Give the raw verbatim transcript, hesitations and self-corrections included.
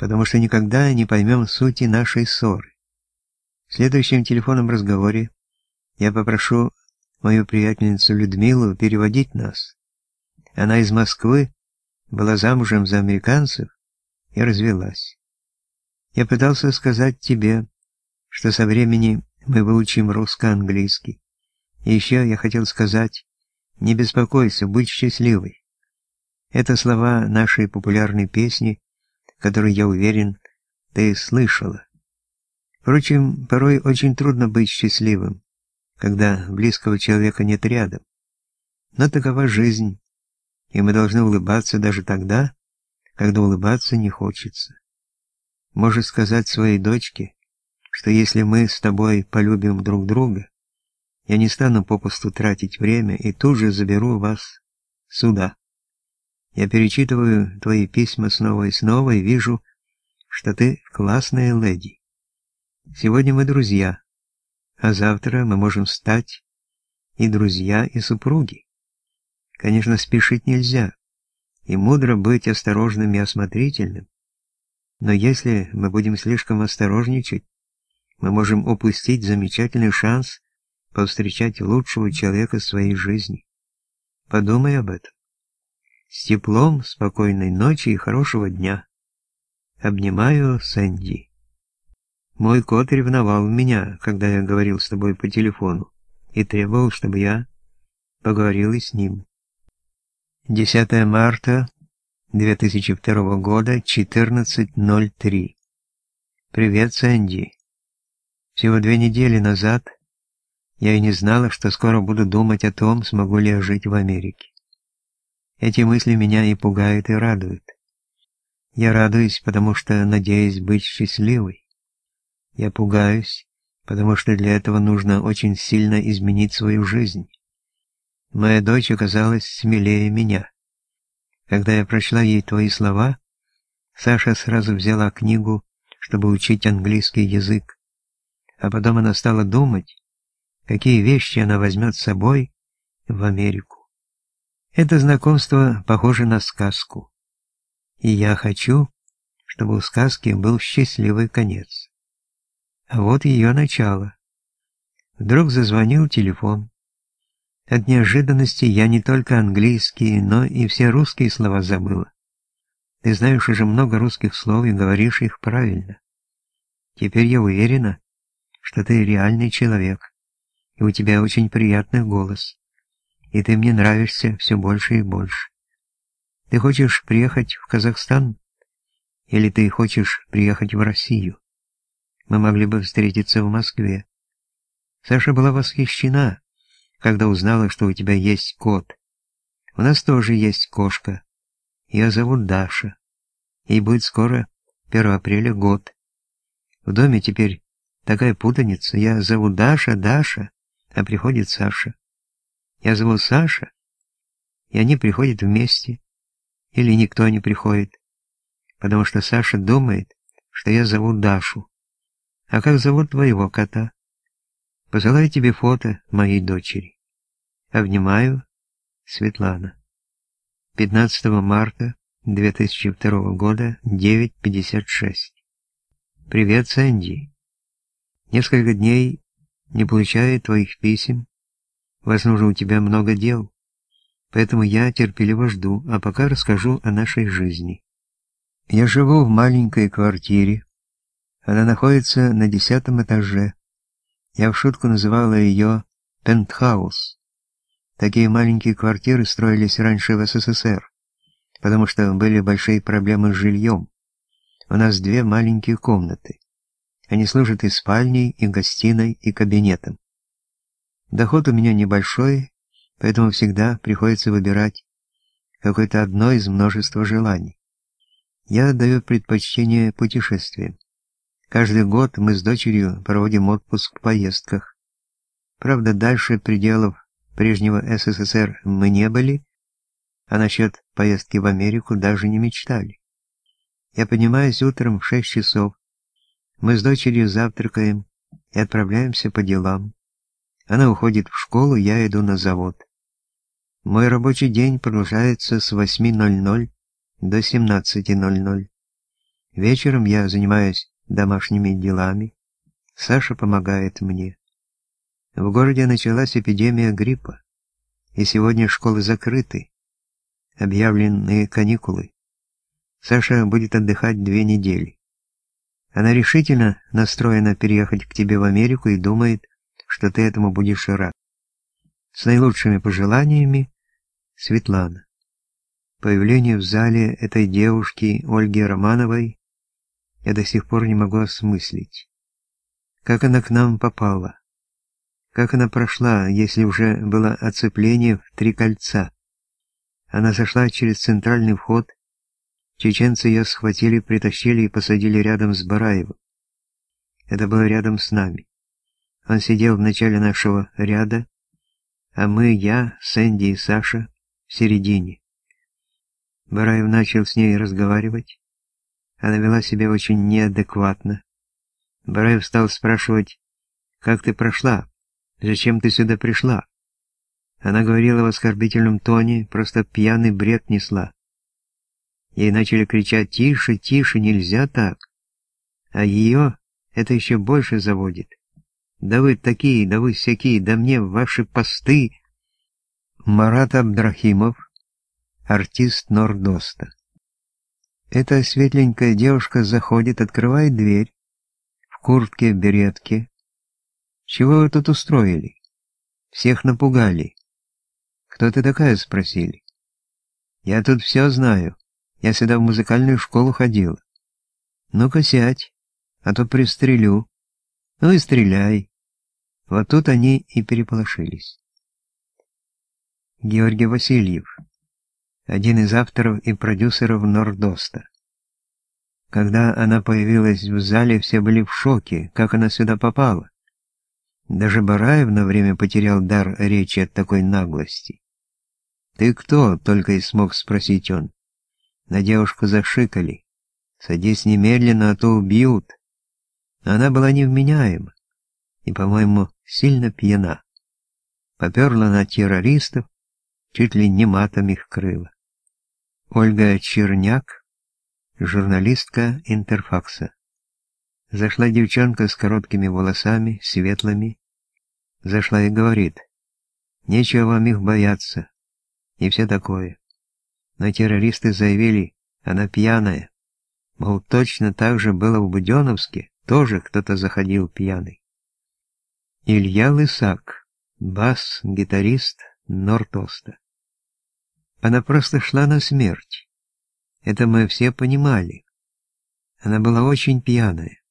потому что никогда не поймем сути нашей ссоры. В следующем телефонном разговоре я попрошу мою приятельницу Людмилу переводить нас. Она из Москвы, была замужем за американцев и развелась. Я пытался сказать тебе, что со временем мы выучим русско-английский. И еще я хотел сказать: не беспокойся, будь счастливой. Это слова нашей популярной песни, которую, я уверен, ты слышала. Впрочем, порой очень трудно быть счастливым, когда близкого человека нет рядом. Но такова жизнь, и мы должны улыбаться даже тогда, когда улыбаться не хочется. Можешь сказать своей дочке, что если мы с тобой полюбим друг друга, я не стану попусту тратить время и тут же заберу вас сюда. Я перечитываю твои письма снова и снова и вижу, что ты классная леди. Сегодня мы друзья, а завтра мы можем стать и друзья, и супруги. Конечно, спешить нельзя, и мудро быть осторожным и осмотрительным. Но если мы будем слишком осторожничать, мы можем упустить замечательный шанс повстречать лучшего человека в своей жизни. Подумай об этом. С теплом, спокойной ночи и хорошего дня. Обнимаю, Сэнди. Мой кот ревновал меня, когда я говорил с тобой по телефону, и требовал, чтобы я поговорил и с ним. десятое марта две тысячи второго года, четырнадцать ноль три. Привет, Сэнди. Всего две недели назад я и не знала, что скоро буду думать о том, смогу ли я жить в Америке. Эти мысли меня и пугают, и радуют. Я радуюсь, потому что надеюсь быть счастливой. Я пугаюсь, потому что для этого нужно очень сильно изменить свою жизнь. Моя дочь оказалась смелее меня. Когда я прочла ей твои слова, Саша сразу взяла книгу, чтобы учить английский язык. А потом она стала думать, какие вещи она возьмет с собой в Америку. Это знакомство похоже на сказку. И я хочу, чтобы у сказки был счастливый конец. А вот ее начало. Вдруг зазвонил телефон. От неожиданности я не только английские, но и все русские слова забыла. Ты знаешь уже много русских слов и говоришь их правильно. Теперь я уверена, что ты реальный человек, и у тебя очень приятный голос, и ты мне нравишься все больше и больше. Ты хочешь приехать в Казахстан? Или ты хочешь приехать в Россию? Мы могли бы встретиться в Москве. Саша была восхищена, когда узнала, что у тебя есть кот. У нас тоже есть кошка. Ее зовут Даша. Ей будет скоро первого апреля год. В доме теперь такая путаница. Я зову Даша, Даша, а приходит Саша. Я зову Саша, и они приходят вместе. Или никто не приходит, потому что Саша думает, что я зову Дашу. А как зовут твоего кота? Посылаю тебе фото моей дочери. Обнимаю, Светлана. пятнадцатого марта две тысячи второго года, девять пятьдесят шесть. Привет, Сэнди. Несколько дней не получаю твоих писем. Возможно, у тебя много дел. Поэтому я терпеливо жду, а пока расскажу о нашей жизни. Я живу в маленькой квартире. Она находится на десятом этаже. Я в шутку называла ее «пентхаус». Такие маленькие квартиры строились раньше в СССР, потому что были большие проблемы с жильем. У нас две маленькие комнаты. Они служат и спальней, и гостиной, и кабинетом. Доход у меня небольшой, поэтому всегда приходится выбирать какое-то одно из множества желаний. Я отдаю предпочтение путешествиям. Каждый год мы с дочерью проводим отпуск в поездках. Правда, дальше пределов прежнего СССР мы не были, а насчет поездки в Америку даже не мечтали. Я поднимаюсь утром в шесть часов. Мы с дочерью завтракаем и отправляемся по делам. Она уходит в школу, я иду на завод. Мой рабочий день продолжается с восьми ноль ноль до семнадцати ноль ноль. Вечером я занимаюсь домашними делами. Саша помогает мне. В городе началась эпидемия гриппа, и сегодня школы закрыты. Объявлены каникулы. Саша будет отдыхать две недели. Она решительно настроена переехать к тебе в Америку и думает, что ты этому будешь рад. С наилучшими пожеланиями, Светлана. Появление в зале этой девушки, Ольги Романовой, я до сих пор не могу осмыслить. Как она к нам попала? Как она прошла, если уже было оцепление в три кольца? Она зашла через центральный вход. Чеченцы ее схватили, притащили и посадили рядом с Бараевым. Это было рядом с нами. Он сидел в начале нашего ряда, а мы, я, Сэнди и Саша, в середине. Бараев начал с ней разговаривать. Она вела себя очень неадекватно. Бараев стал спрашивать, «Как ты прошла? Зачем ты сюда пришла?» Она говорила в оскорбительном тоне, просто пьяный бред несла. Ей начали кричать «Тише, тише, нельзя так!» А ее это еще больше заводит. «Да вы такие, да вы сякие, да мне ваши посты!» Марат Абдрахимов, артист Нордоста. Эта светленькая девушка заходит, открывает дверь, в куртке, беретке. «Чего вы тут устроили? Всех напугали». «Кто ты такая?» — спросили. «Я тут все знаю. Я сюда в музыкальную школу ходила». «Ну-ка сядь, а то пристрелю». «Ну и стреляй». Вот тут они и переполошились. Георгий Васильев, один из авторов и продюсеров Нордоста. Когда она появилась в зале, все были в шоке, как она сюда попала. Даже Бараев на время потерял дар речи от такой наглости. «Ты кто?» — только и смог спросить он. На девушку зашикали. «Садись немедленно, а то убьют». Она была невменяема и, по-моему, сильно пьяна. Поперла на террористов, чуть ли не матом их крыла. Ольга Черняк, журналистка Интерфакса. Зашла девчонка с короткими волосами, светлыми. Зашла и говорит, «Нечего вам их бояться». И все такое. Но террористы заявили, она пьяная. Мол, точно так же было в Буденновске, тоже кто-то заходил пьяный. Илья Лысак, бас-гитарист Нордоста. Она просто шла на смерть. Это мы все понимали. Она была очень пьяная.